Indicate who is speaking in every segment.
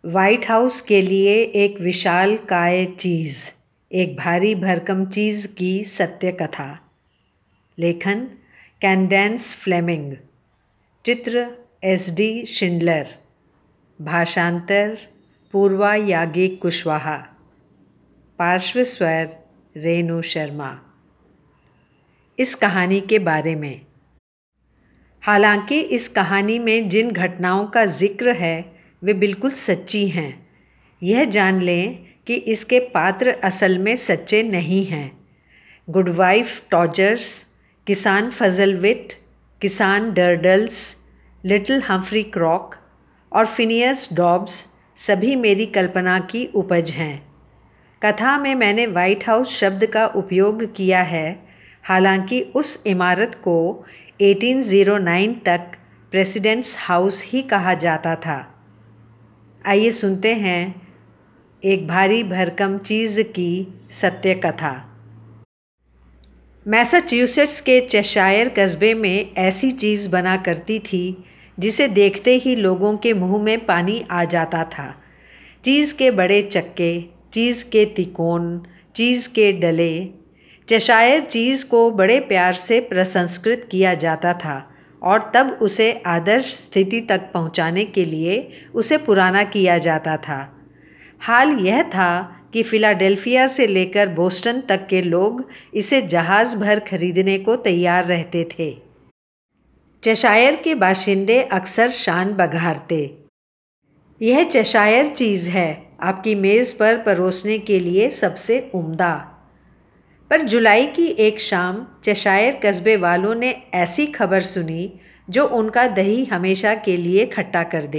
Speaker 1: White house के लिए एक विशालकाय चीज़, एक भारी भरकम चीज़ की सत्य कथा। लेखन कैंडेंस फ्लेमिंग। चित्र एस.डी. शिंडलर। भाषांतर पूर्वा याज्ञिक कुशवाहा। पार्श्व स्वर रेणु शर्मा। इस कहानी के बारे में। हालांकि इस कहानी में जिन घटनाओं का जिक्र है वे बिल्कुल सच्ची हैं। यह जान लें कि इसके पात्र असल में सच्चे नहीं हैं। गुडवाइफ टॉजर्स, किसान फजलविट, किसान डर्डल्स, लिटिल हम्फ्री क्रॉक और फिनियस डॉब्स सभी मेरी कल्पना की उपज हैं। कथा में मैंने व्हाइट हाउस शब्द का उपयोग किया है, हालांकि उस इमारत को 1809 तक प्रेसिडेंट्स हाउस ही कहा जाता था। आइए सुनते हैं एक भारी भरकम चीज़ की सत्य कथा। मैसाच्यूसेट्स के चेशायर कस्बे में ऐसी चीज़ बना करती थी जिसे देखते ही लोगों के मुंह में पानी आ जाता था। चीज़ के बड़े चक्के, चीज़ के तिकोन, चीज़ के डले। चेशायर चीज़ को बड़े प्यार से प्रसंस्कृत किया जाता था और तब उसे आदर्श स्थिति तक पहुंचाने के लिए उसे पुराना किया जाता था। हाल यह था कि फिलाडेल्फिया से लेकर बोस्टन तक के लोग इसे जहाज़ भर खरीदने को तैयार रहते थे। चेशायर के बाशिंदे अक्सर शान बघारते, यह चेशायर चीज़ है, आपकी मेज़ पर परोसने के लिए सबसे उम्दा। पर जुलाई की एक शाम चेशायर कस्बे वालों ने ऐसी खबर सुनी जो उनका दही हमेशा के लिए खट्टा कर दे।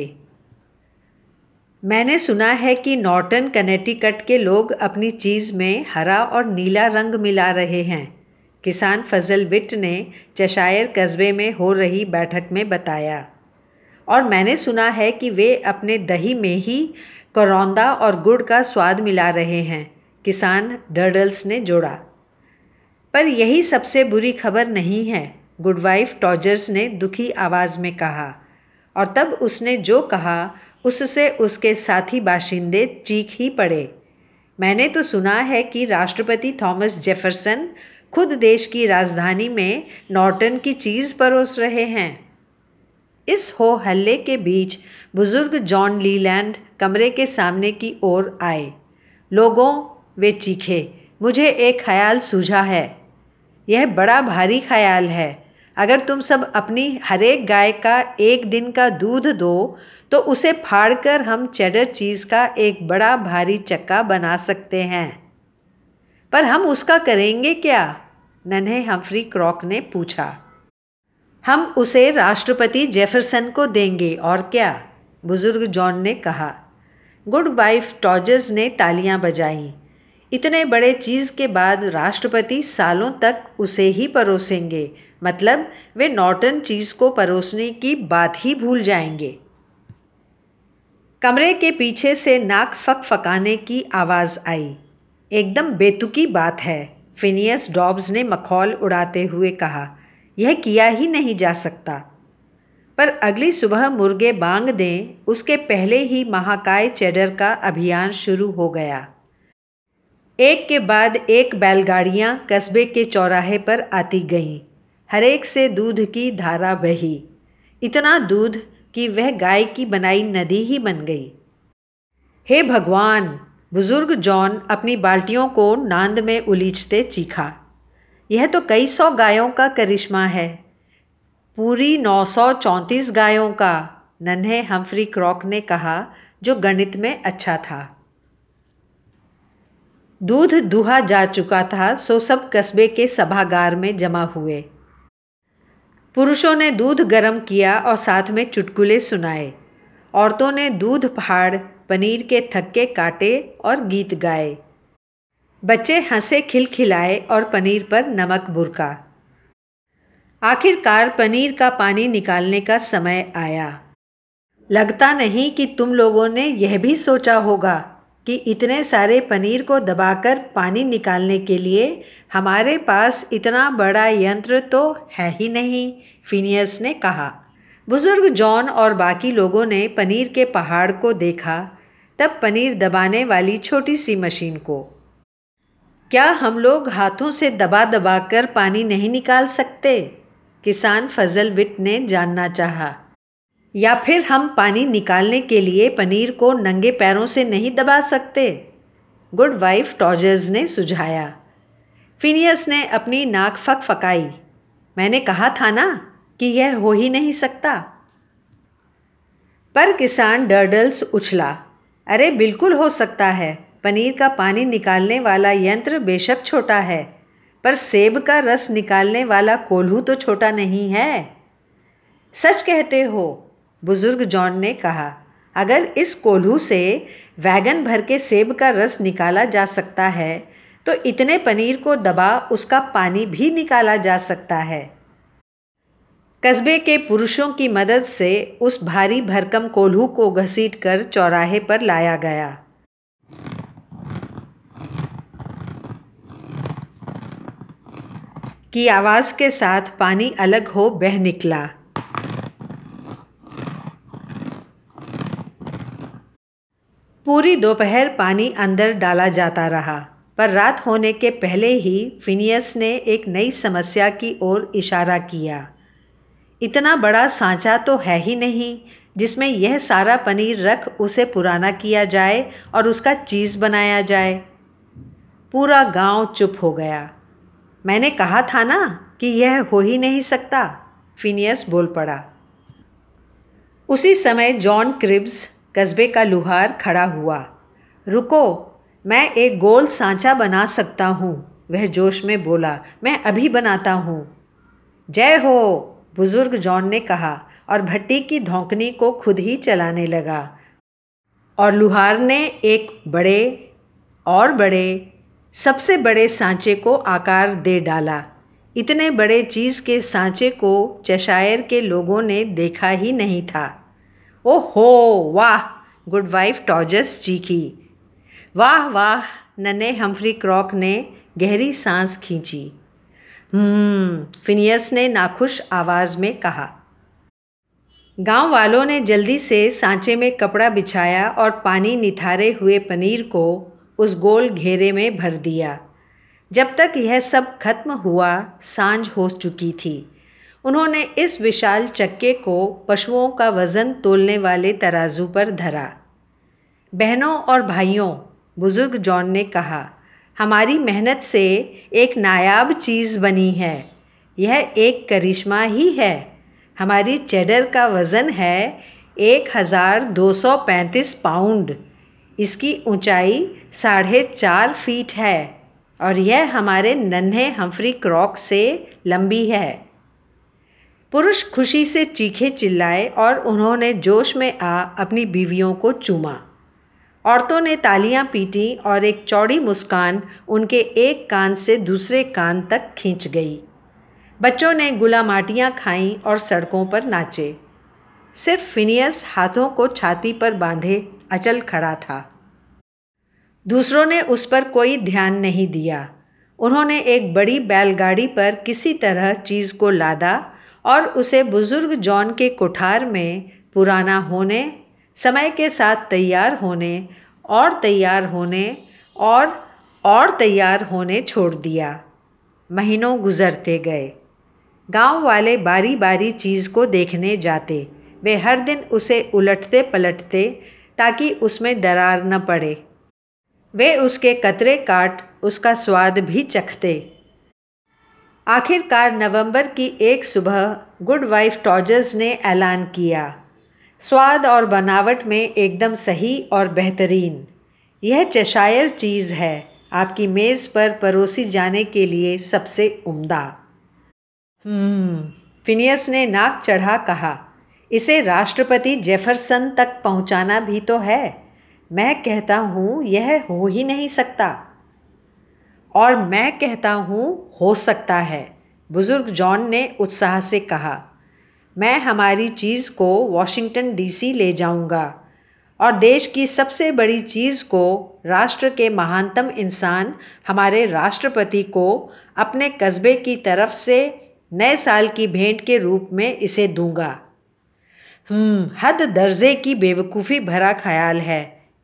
Speaker 1: मैंने सुना है कि नॉर्टन कनेटिकट के लोग अपनी चीज़ में हरा और नीला रंग मिला रहे हैं, किसान फजलविट ने चेशायर कस्बे में हो रही बैठक में बताया। और मैंने सुना है कि वे अपने दही में ही करौंदा और गुड़ का स्वाद मिला रहे हैं, किसान डर्डल्स ने जोड़ा। पर यही सबसे बुरी खबर नहीं है, गुडवाइफ टॉजर्स ने दुखी आवाज़ में कहा। और तब उसने जो कहा उससे उसके साथी बाशिंदे चीख ही पड़े। मैंने तो सुना है कि राष्ट्रपति थॉमस जेफरसन खुद देश की राजधानी में नॉर्टन की चीज़ परोस रहे हैं। इस हो हल्ले के बीच बुजुर्ग जॉन लीलैंड कमरे के सामने की ओर आए। लोगों, वे चीखे, मुझे एक ख्याल सूझा है। यह बड़ा भारी ख्याल है। अगर तुम सब अपनी हरेक गाय का एक दिन का दूध दो तो उसे फाड़कर हम चेडर चीज़ का एक बड़ा भारी चक्का बना सकते हैं। पर हम उसका करेंगे क्या? नन्हे हम्फ्री क्रॉक ने पूछा। हम उसे राष्ट्रपति जेफरसन को देंगे और क्या, बुजुर्ग जॉन ने कहा। गुडवाइफ टॉजर्स ने तालियां बजाईं। इतने बड़े चीज़ के बाद राष्ट्रपति सालों तक उसे ही परोसेंगे, मतलब वे नॉर्टन चीज़ को परोसने की बात ही भूल जाएंगे। कमरे के पीछे से नाक फकफकाने की आवाज़ आई। एकदम बेतुकी बात है, फिनियस डॉब्स ने मखौल उड़ाते हुए कहा। यह किया ही नहीं जा सकता। पर अगली सुबह मुर्गे बांग दें, उसके पहले ही महाकाय चेडर का अभियान शुरू हो गया। एक के बाद एक बैलगाड़ियां कस्बे के चौराहे पर आती गईं। हरेक से दूध की धारा बही, इतना दूध कि वह गाय की बनाई नदी ही बन गई। हे भगवान, बुजुर्ग जॉन अपनी बाल्टियों को नांद में उलीचते चीखा। यह तो कई सौ गायों का करिश्मा है, पूरी 934 गायों का, नन्हे हम्फ्री क्रॉक ने कहा, जो गणित में अच्छा था। दूध दुहा जा चुका था, सो सब कस्बे के सभागार में जमा हुए। पुरुषों ने दूध गर्म किया और साथ में चुटकुले सुनाए। औरतों ने दूध फाड़, पनीर के थक्के काटे और गीत गाए। बच्चे हंसे खिलखिलाए और पनीर पर नमक बुरका। आखिरकार पनीर का पानी निकालने का समय आया। लगता नहीं कि तुम लोगों ने यह भी सोचा होगा कि इतने सारे पनीर को दबाकर पानी निकालने के लिए हमारे पास इतना बड़ा यंत्र तो है ही नहीं, फिनियस ने कहा। बुजुर्ग जॉन और बाकी लोगों ने पनीर के पहाड़ को देखा। तब पनीर दबाने वाली छोटी सी मशीन को। क्या हम लोग हाथों से दबा दबा कर पानी नहीं निकाल सकते? किसान फजल विट ने जानना चाहा। या फिर हम पानी निकालने के लिए पनीर को नंगे पैरों से नहीं दबा सकते? गुडवाइफ टॉजर्स ने सुझाया। फिनियस ने अपनी नाक फकफकाई। मैंने कहा था ना कि यह हो ही नहीं सकता। पर किसान डर्डल्स उछला। अरे बिल्कुल हो सकता है। पनीर का पानी निकालने वाला यंत्र बेशक छोटा है, पर सेब का रस निकालने वाला कोल्हू तो छोटा नहीं है। सच कहते हो, बुजुर्ग जॉन ने कहा। अगर इस कोल्हू से वैगन भर के सेब का रस निकाला जा सकता है, तो इतने पनीर को दबा उसका पानी भी निकाला जा सकता है। कस्बे के पुरुषों की मदद से उस भारी भरकम कोल्हू को घसीटकर चौराहे पर लाया गया। की आवाज़ के साथ पानी अलग हो बह निकला। पूरी दोपहर पानी अंदर डाला जाता रहा, पर रात होने के पहले ही फिनियस ने एक नई समस्या की ओर इशारा किया। इतना बड़ा सांचा तो है ही नहीं जिसमें यह सारा पनीर रख उसे पुराना किया जाए और उसका चीज़ बनाया जाए। पूरा गांव चुप हो गया। मैंने कहा था ना कि यह हो ही नहीं सकता, फिनियस बोल पड़ा। उसी समय जॉन क्रिब्स, कस्बे का लुहार, खड़ा हुआ। रुको, मैं एक गोल सांचा बना सकता हूँ, वह जोश में बोला। मैं अभी बनाता हूँ। जय हो, बुजुर्ग जॉन ने कहा और भट्टी की धौंकनी को खुद ही चलाने लगा। और लुहार ने एक बड़े और बड़े, सबसे बड़े सांचे को आकार दे डाला। इतने बड़े चीज़ के सांचे को चेशायर के लोगों ने देखा ही नहीं था। ओहो वाह, गुडवाइफ टॉजर्स चीखी। वाह वाह, नन्हे हम्फ्री क्रॉक ने गहरी सांस खींची। फिनियस ने नाखुश आवाज़ में कहा। गांव वालों ने जल्दी से सांचे में कपड़ा बिछाया और पानी निथारे हुए पनीर को उस गोल घेरे में भर दिया। जब तक यह सब खत्म हुआ, सांझ हो चुकी थी। उन्होंने इस विशाल चक्के को पशुओं का वज़न तोलने वाले तराजू पर धरा। बहनों और भाइयों, बुजुर्ग जॉन ने कहा, हमारी मेहनत से एक नायाब चीज़ बनी है। यह एक करिश्मा ही है। हमारी चेडर का वज़न है 1235 पाउंड। इसकी ऊंचाई 4.5 फीट है और यह हमारे नन्हे हम्फ्री क्रॉक से लंबी है। पुरुष खुशी से चीखे चिल्लाए और उन्होंने जोश में आ अपनी बीवियों को चूमा। औरतों ने तालियां पीटी और एक चौड़ी मुस्कान उनके एक कान से दूसरे कान तक खींच गई। बच्चों ने गुलामाटियाँ खाईं और सड़कों पर नाचे। सिर्फ फिनियस हाथों को छाती पर बांधे अचल खड़ा था। दूसरों ने उस पर कोई ध्यान नहीं दिया। उन्होंने एक बड़ी बैलगाड़ी पर किसी तरह चीज़ को लादा और उसे बुजुर्ग जॉन के कोठार में पुराना होने, समय के साथ तैयार होने और तैयार होने और तैयार होने छोड़ दिया। महीनों गुजरते गए। गांव वाले बारी बारी चीज़ को देखने जाते। वे हर दिन उसे उलटते पलटते ताकि उसमें दरार न पड़े। वे उसके कतरे काट उसका स्वाद भी चखते। आखिरकार नवंबर की एक सुबह गुडवाइफ टॉजर्स ने ऐलान किया, स्वाद और बनावट में एकदम सही और बेहतरीन। यह चेशायर चीज़ है, आपकी मेज़ पर परोसी जाने के लिए सबसे उम्दा। फिनियस ने नाक चढ़ा कहा, इसे राष्ट्रपति जेफरसन तक पहुंचाना भी तो है। मैं कहता हूँ यह हो ही नहीं सकता। और मैं कहता हूँ हो सकता है, बुजुर्ग जॉन ने उत्साह से कहा। मैं हमारी चीज़ को वॉशिंगटन डीसी ले जाऊंगा और देश की सबसे बड़ी चीज़ को राष्ट्र के महानतम इंसान हमारे राष्ट्रपति को अपने कस्बे की तरफ से नए साल की भेंट के रूप में इसे दूंगा। हद दर्जे की बेवकूफ़ी भरा ख्याल है,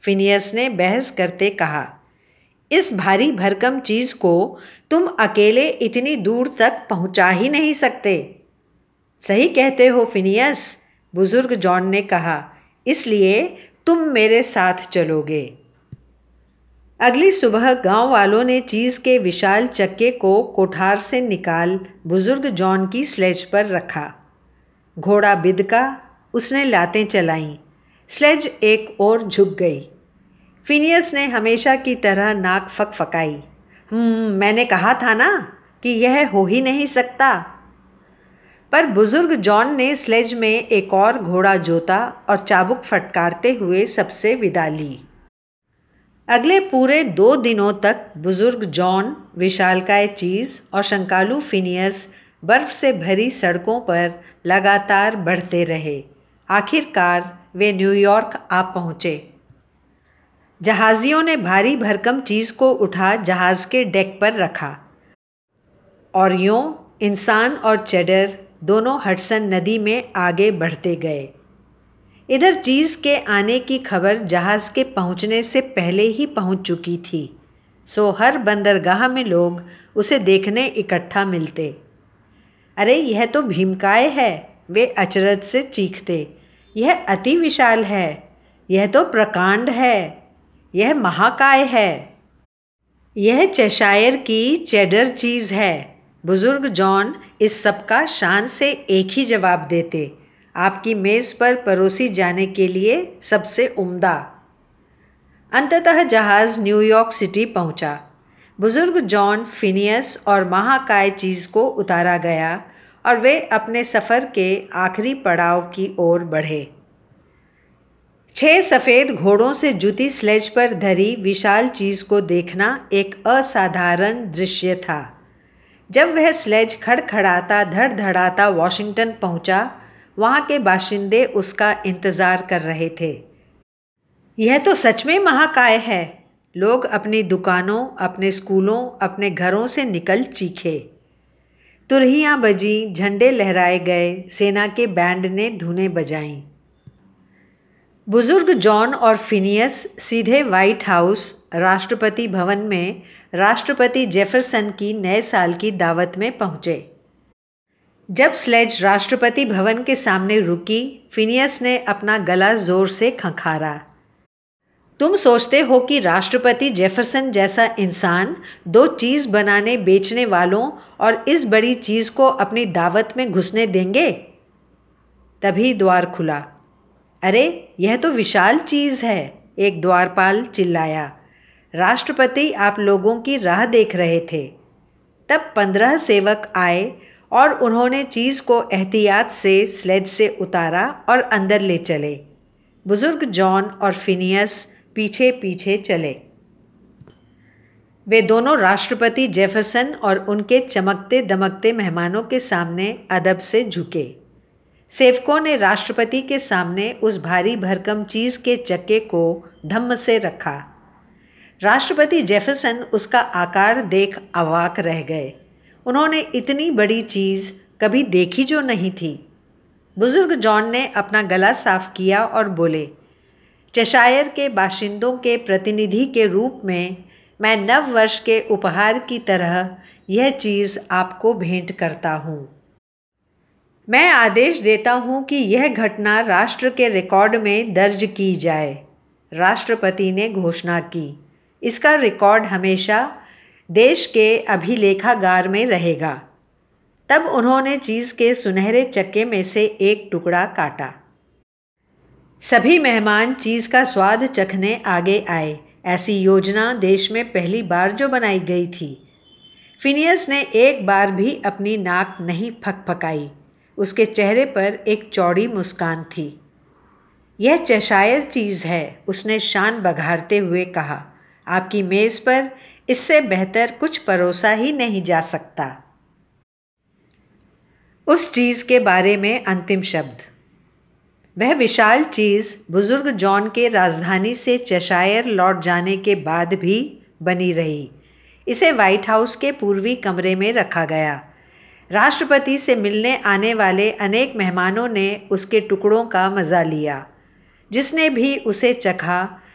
Speaker 1: फिनियस ने बहस करते कहा। इस भारी भरकम चीज़ को तुम अकेले इतनी दूर तक पहुंचा ही नहीं सकते। सही कहते हो फिनियस, बुजुर्ग जॉन ने कहा, इसलिए तुम मेरे साथ चलोगे। अगली सुबह गांव वालों ने चीज़ के विशाल चक्के को कोठार से निकाल बुजुर्ग जॉन की स्लेज पर रखा। घोड़ा बिदका, उसने लातें चलाईं। स्लेज एक ओर झुक गई। फिनियस ने हमेशा की तरह नाक फकफकाई। मैंने कहा था ना कि यह हो ही नहीं सकता। पर बुजुर्ग जॉन ने स्लेज में एक और घोड़ा जोता और चाबुक फटकारते हुए सबसे विदा ली। अगले पूरे 2 दिनों तक बुजुर्ग जॉन, विशालकाय चीज़ और शंकालू फिनियस बर्फ से भरी सड़कों पर लगातार बढ़ते रहे। आखिरकार वे न्यूयॉर्क आ पहुँचे। जहाज़ियों ने भारी भरकम चीज़ को उठा जहाज़ के डेक पर रखा और यूं इंसान और चेडर दोनों हडसन नदी में आगे बढ़ते गए। इधर चीज़ के आने की खबर जहाज़ के पहुंचने से पहले ही पहुंच चुकी थी, सो हर बंदरगाह में लोग उसे देखने इकट्ठा मिलते। अरे यह तो भीमकाय है, वे अचरज से चीखते। यह अति विशाल है, यह तो प्रकांड है, यह महाकाय है, यह चेशायर की चेडर चीज़ है। बुजुर्ग जॉन इस सब का शान से एक ही जवाब देते, आपकी मेज़ पर परोसी जाने के लिए सबसे उम्दा। अंततः जहाज़ न्यूयॉर्क सिटी पहुंचा। बुजुर्ग जॉन, फिनियस और महाकाय चीज़ को उतारा गया और वे अपने सफ़र के आखिरी पड़ाव की ओर बढ़े। 6 सफ़ेद घोड़ों से जुती स्लेज पर धरी विशाल चीज़ को देखना एक असाधारण दृश्य था। जब वह स्लेज खड़खड़ाता धड़धड़ाता वॉशिंगटन पहुंचा, वहाँ के बाशिंदे उसका इंतज़ार कर रहे थे। यह तो सच में महाकाय है। लोग अपनी दुकानों, अपने स्कूलों, अपने घरों से निकल चीखे। तुरहियाँ बजीं, झंडे लहराए गए, सेना के बैंड ने धुनें बजाईं। बुजुर्ग जॉन और फिनियस सीधे व्हाइट हाउस, राष्ट्रपति भवन में राष्ट्रपति जेफरसन की नए साल की दावत में पहुँचे। जब स्लेज राष्ट्रपति भवन के सामने रुकी, फिनियस ने अपना गला जोर से खंखारा। तुम सोचते हो कि राष्ट्रपति जेफरसन जैसा इंसान 2 चीज़ बनाने बेचने वालों और इस बड़ी चीज़ को अपनी दावत में घुसने देंगे? तभी द्वार खुला। अरे यह तो विशाल चीज़ है, एक द्वारपाल चिल्लाया। राष्ट्रपति आप लोगों की राह देख रहे थे। तब 15 सेवक आए और उन्होंने चीज़ को एहतियात से स्लेज से उतारा और अंदर ले चले। बुजुर्ग जॉन और फिनियस पीछे पीछे चले। वे दोनों राष्ट्रपति जेफरसन और उनके चमकते दमकते मेहमानों के सामने अदब से झुके। सेवकों ने राष्ट्रपति के सामने उस भारी भरकम चीज़ के चक्के को धम्म से रखा। राष्ट्रपति जेफरसन उसका आकार देख अवाक रह गए। उन्होंने इतनी बड़ी चीज़ कभी देखी जो नहीं थी। बुजुर्ग जॉन ने अपना गला साफ किया और बोले, चेशायर के बाशिंदों के प्रतिनिधि के रूप में मैं नव वर्ष के उपहार की तरह यह चीज़ आपको भेंट करता हूँ। मैं आदेश देता हूँ कि यह घटना राष्ट्र के रिकॉर्ड में दर्ज की जाए। राष्ट्रपति ने घोषणा की, इसका रिकॉर्ड हमेशा देश के अभिलेखागार में रहेगा। तब उन्होंने चीज़ के सुनहरे चक्के में से एक टुकड़ा काटा। सभी मेहमान चीज़ का स्वाद चखने आगे आए। ऐसी योजना देश में पहली बार जो बनाई गई थी। फिनियस ने एक बार भी अपनी नाक नहीं फकफकाई। उसके चेहरे पर एक चौड़ी मुस्कान थी। यह चेशायर चीज़ है, उसने शान बघारते हुए कहा। आपकी मेज़ पर इससे बेहतर कुछ परोसा ही नहीं जा सकता। उस चीज़ के बारे में अंतिम शब्द। वह विशाल चीज़ बुजुर्ग जॉन के राजधानी से चेशायर लौट जाने के बाद भी बनी रही। इसे व्हाइट हाउस के पूर्वी कमरे में रखा गया। राष्ट्रपति से मिलने आने वाले अनेक मेहमानों ने उसके टुकड़ों का मज़ा लिया। जिसने भी उसे चखा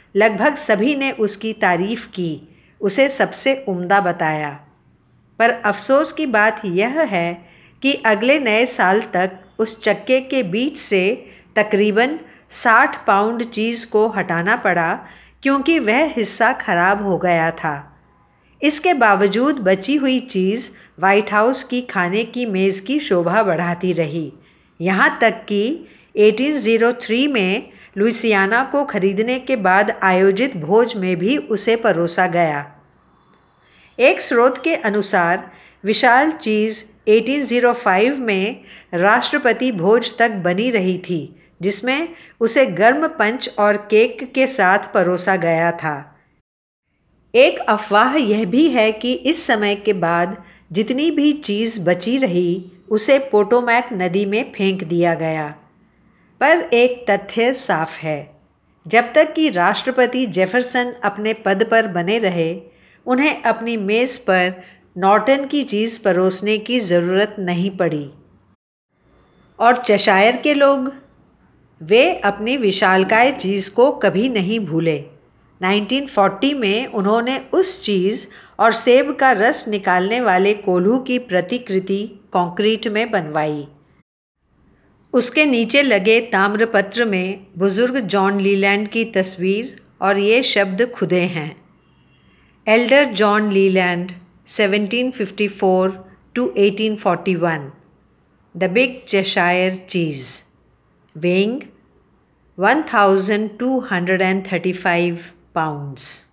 Speaker 1: लगभग सभी ने उसकी तारीफ की, उसे सबसे उम्दा बताया। पर अफसोस की बात यह है कि अगले नए साल तक उस चक्के के बीच से तकरीबन 60 पाउंड चीज़ को हटाना पड़ा, क्योंकि वह हिस्सा खराब हो गया था। इसके बावजूद बची हुई चीज़ व्हाइट हाउस की खाने की मेज़ की शोभा बढ़ाती रही, यहाँ तक कि 1803 में लुइसियाना को खरीदने के बाद आयोजित भोज में भी उसे परोसा गया। एक स्रोत के अनुसार विशाल चीज़ 1805 में राष्ट्रपति भोज तक बनी रही थी, जिसमें उसे गर्म पंच और केक के साथ परोसा गया था। एक अफवाह यह भी है कि इस समय के बाद जितनी भी चीज़ बची रही उसे पोटोमैक नदी में फेंक दिया गया। पर एक तथ्य साफ है, जब तक कि राष्ट्रपति जेफरसन अपने पद पर बने रहे, उन्हें अपनी मेज़ पर नॉर्टन की चीज़ परोसने की ज़रूरत नहीं पड़ी। और चेशायर के लोग, वे अपनी विशालकाय चीज़ को कभी नहीं भूले। 1940 में उन्होंने उस चीज़ और सेब का रस निकालने वाले कोल्हू की प्रतिकृति कंक्रीट में बनवाई। उसके नीचे लगे ताम्रपत्र में बुज़ुर्ग जॉन लीलैंड की तस्वीर और ये शब्द खुदे हैं: elder John Leland 1754 to 1841, the big Cheshire cheese, weighing 1235 pounds.